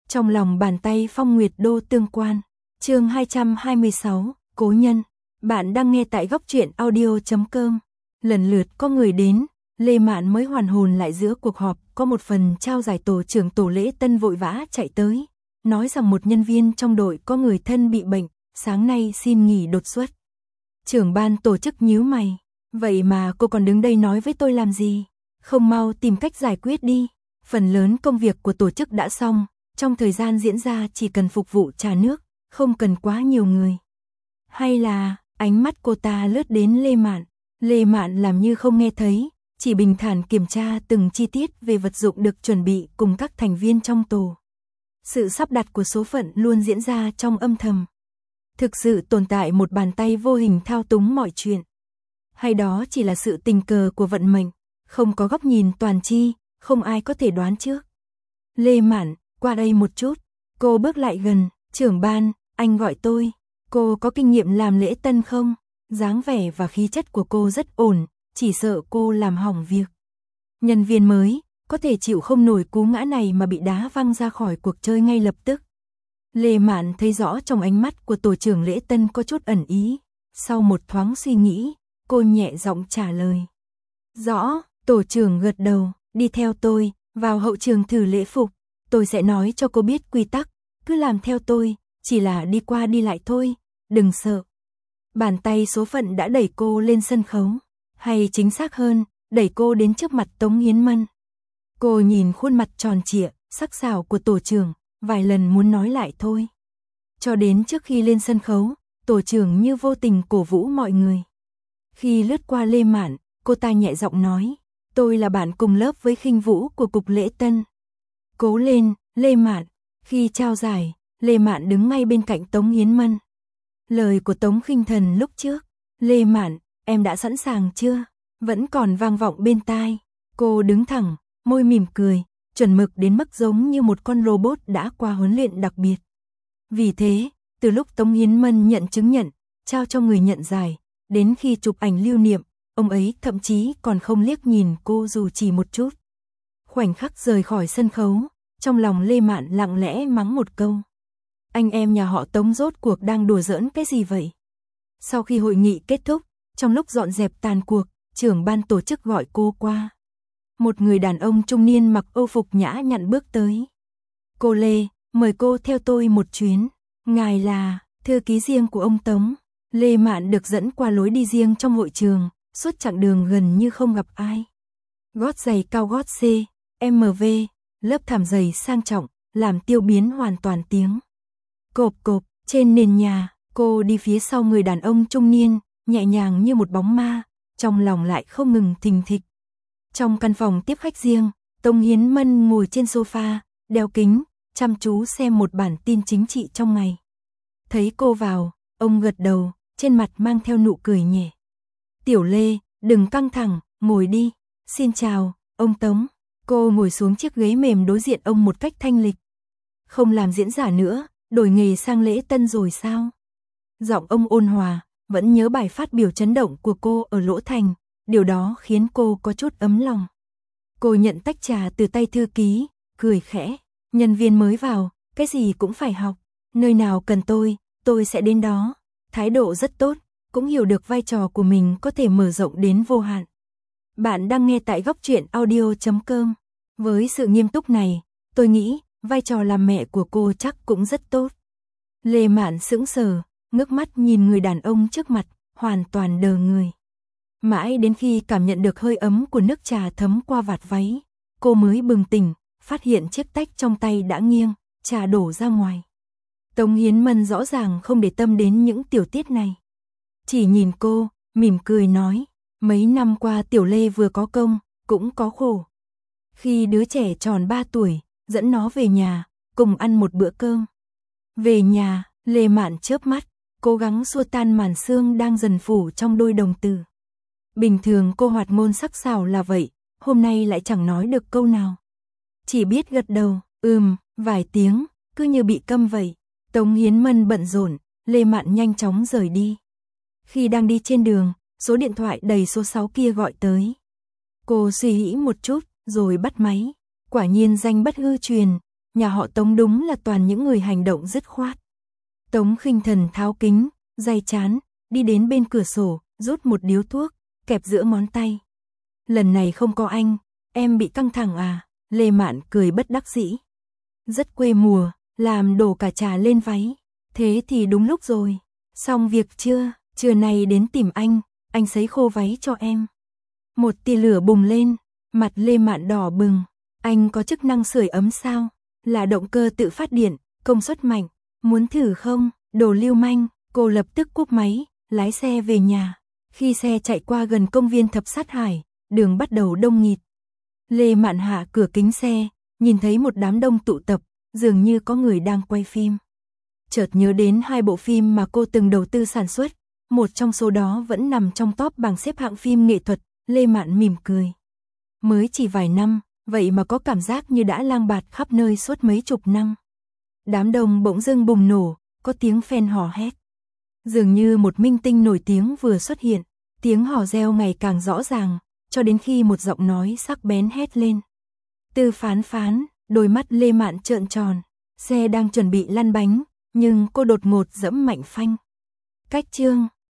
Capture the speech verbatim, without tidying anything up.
Trong lòng bàn tay Phong Nguyệt Đô tương quan. Chương hai trăm hai mươi sáu, Cố nhân. Bạn đang nghe tại góc truyện audio chấm com. Lần lượt có người đến, Lê Mạn mới hoàn hồn lại giữa cuộc họp, có một phần trao giải tổ trưởng tổ lễ tân vội vã chạy tới, nói rằng một nhân viên trong đội có người thân bị bệnh, sáng nay xin nghỉ đột xuất. Trưởng ban tổ chức nhíu mày, vậy mà cô còn đứng đây nói với tôi làm gì? Không mau tìm cách giải quyết đi. Phần lớn công việc của tổ chức đã xong, trong thời gian diễn ra chỉ cần phục vụ trà nước, không cần quá nhiều người. Hay là, ánh mắt cô ta lướt đến Lê Mạn. Lê Mạn làm như không nghe thấy, chỉ bình thản kiểm tra từng chi tiết về vật dụng được chuẩn bị cùng các thành viên trong tổ. Sự sắp đặt của số phận luôn diễn ra trong âm thầm. Thực sự tồn tại một bàn tay vô hình thao túng mọi chuyện. Hay đó chỉ là sự tình cờ của vận mệnh, không có góc nhìn toàn chi, không ai có thể đoán trước. Lê Mạn, qua đây một chút. Cô bước lại gần, trưởng ban, anh gọi tôi. Cô có kinh nghiệm làm lễ tân không? Dáng vẻ và khí chất của cô rất ổn, chỉ sợ cô làm hỏng việc. Nhân viên mới, có thể chịu không nổi cú ngã này mà bị đá văng ra khỏi cuộc chơi ngay lập tức. Lê Mạn thấy rõ trong ánh mắt của tổ trưởng lễ tân có chút ẩn ý. Sau một thoáng suy nghĩ, cô nhẹ giọng trả lời. Rõ, tổ trưởng gật đầu, đi theo tôi, vào hậu trường thử lễ phục. Tôi sẽ nói cho cô biết quy tắc, cứ làm theo tôi, chỉ là đi qua đi lại thôi, đừng sợ. Bàn tay số phận đã đẩy cô lên sân khấu, hay chính xác hơn, đẩy cô đến trước mặt Tống Hiến Mân. Cô nhìn khuôn mặt tròn trịa, sắc sảo của tổ trưởng, vài lần muốn nói lại thôi. Cho đến trước khi lên sân khấu, tổ trưởng như vô tình cổ vũ mọi người. Khi lướt qua Lê Mạn, cô ta nhẹ giọng nói, tôi là bạn cùng lớp với Khinh Vũ của cục lễ tân. Cố lên, Lê Mạn. Khi trao giải, Lê Mạn đứng ngay bên cạnh Tống Hiến Mân. Lời của Tống Khinh Thần lúc trước, Lê Mạn, em đã sẵn sàng chưa? Vẫn còn vang vọng bên tai. Cô đứng thẳng, môi mỉm cười, chuẩn mực đến mức giống như một con robot đã qua huấn luyện đặc biệt. Vì thế, từ lúc Tống Hiến Mân nhận chứng nhận, trao cho người nhận giải, đến khi chụp ảnh lưu niệm, ông ấy thậm chí còn không liếc nhìn cô dù chỉ một chút. Khoảnh khắc rời khỏi sân khấu, trong lòng Lê Mạn lặng lẽ mắng một câu. Anh em nhà họ Tống rốt cuộc đang đùa giỡn cái gì vậy? Sau khi hội nghị kết thúc, trong lúc dọn dẹp tàn cuộc, trưởng ban tổ chức gọi cô qua. Một người đàn ông trung niên mặc âu phục nhã nhặn bước tới. Cô Lê, mời cô theo tôi một chuyến. Ngài là thư ký riêng của ông Tống. Lê Mạn được dẫn qua lối đi riêng trong hội trường, suốt chặng đường gần như không gặp ai. Gót giày cao gót C, em vê, lớp thảm dày sang trọng, làm tiêu biến hoàn toàn tiếng. Cộp cộp, trên nền nhà, cô đi phía sau người đàn ông trung niên, nhẹ nhàng như một bóng ma, trong lòng lại không ngừng thình thịch. Trong căn phòng tiếp khách riêng, Tống Hiến Mân ngồi trên sofa, đeo kính, chăm chú xem một bản tin chính trị trong ngày. Thấy cô vào, ông gật đầu, trên mặt mang theo nụ cười nhẹ. Tiểu Lê, đừng căng thẳng, ngồi đi. Xin chào, ông Tống. Cô ngồi xuống chiếc ghế mềm đối diện ông một cách thanh lịch. Không làm diễn giả nữa, đổi nghề sang lễ tân rồi sao? Giọng ông ôn hòa, vẫn nhớ bài phát biểu chấn động của cô ở Lỗ Thành, điều đó khiến cô có chút ấm lòng. Cô nhận tách trà từ tay thư ký, cười khẽ, nhân viên mới vào, cái gì cũng phải học, nơi nào cần tôi, tôi sẽ đến đó. Thái độ rất tốt, cũng hiểu được vai trò của mình có thể mở rộng đến vô hạn. Bạn đang nghe tại góc truyện audio chấm com. Với sự nghiêm túc này, tôi nghĩ vai trò làm mẹ của cô chắc cũng rất tốt. Lê Mạn sững sờ, ngước mắt nhìn người đàn ông trước mặt, hoàn toàn đờ người. Mãi đến khi cảm nhận được hơi ấm của nước trà thấm qua vạt váy, cô mới bừng tỉnh, phát hiện chiếc tách trong tay đã nghiêng, trà đổ ra ngoài. Tống Hiến Mân rõ ràng không để tâm đến những tiểu tiết này. Chỉ nhìn cô, mỉm cười nói, mấy năm qua Tiểu Lê vừa có công, cũng có khổ. Khi đứa trẻ tròn ba tuổi, dẫn nó về nhà, cùng ăn một bữa cơm. Về nhà, Lê Mạn chớp mắt, cố gắng xua tan màn sương đang dần phủ trong đôi đồng tử. Bình thường cô hoạt ngôn sắc sảo là vậy, hôm nay lại chẳng nói được câu nào. Chỉ biết gật đầu, ừm, vài tiếng, cứ như bị câm vậy. Tống Hiến Mân bận rộn, Lê Mạn nhanh chóng rời đi. Khi đang đi trên đường, số điện thoại đầy số sáu kia gọi tới. Cô suy nghĩ một chút, rồi bắt máy. Quả nhiên danh bất hư truyền, nhà họ Tống đúng là toàn những người hành động dứt khoát. Tống Khinh Thần tháo kính, day chán, đi đến bên cửa sổ, rút một điếu thuốc, kẹp giữa ngón tay. Lần này không có anh, em bị căng thẳng à? Lê Mạn cười bất đắc dĩ. Rất quê mùa, làm đổ cả trà lên váy. Thế thì đúng lúc rồi. Xong việc chưa? Trưa nay đến tìm anh, anh sấy khô váy cho em. Một tia lửa bùng lên, mặt Lê Mạn đỏ bừng. Anh có chức năng sưởi ấm sao? Là động cơ tự phát điện, công suất mạnh. Muốn thử không? Đồ lưu manh. Cô lập tức cúp máy, lái xe về nhà. Khi xe chạy qua gần công viên Thập Sát Hải, đường bắt đầu đông nghịt. Lê Mạn hạ cửa kính xe, nhìn thấy một đám đông tụ tập, dường như có người đang quay phim. Chợt nhớ đến hai bộ phim mà cô từng đầu tư sản xuất, một trong số đó vẫn nằm trong top bảng xếp hạng phim nghệ thuật. Lê Mạn mỉm cười. Mới chỉ vài năm, vậy mà có cảm giác như đã lang bạt khắp nơi suốt mấy chục năm. Đám đông bỗng dưng bùng nổ, có tiếng fan hò hét. Dường như một minh tinh nổi tiếng vừa xuất hiện, tiếng hò reo ngày càng rõ ràng, cho đến khi một giọng nói sắc bén hét lên. Tư Phán Phán, đôi mắt Lê Mạn trợn tròn, xe đang chuẩn bị lăn bánh, nhưng cô đột ngột giẫm mạnh phanh. Cách chương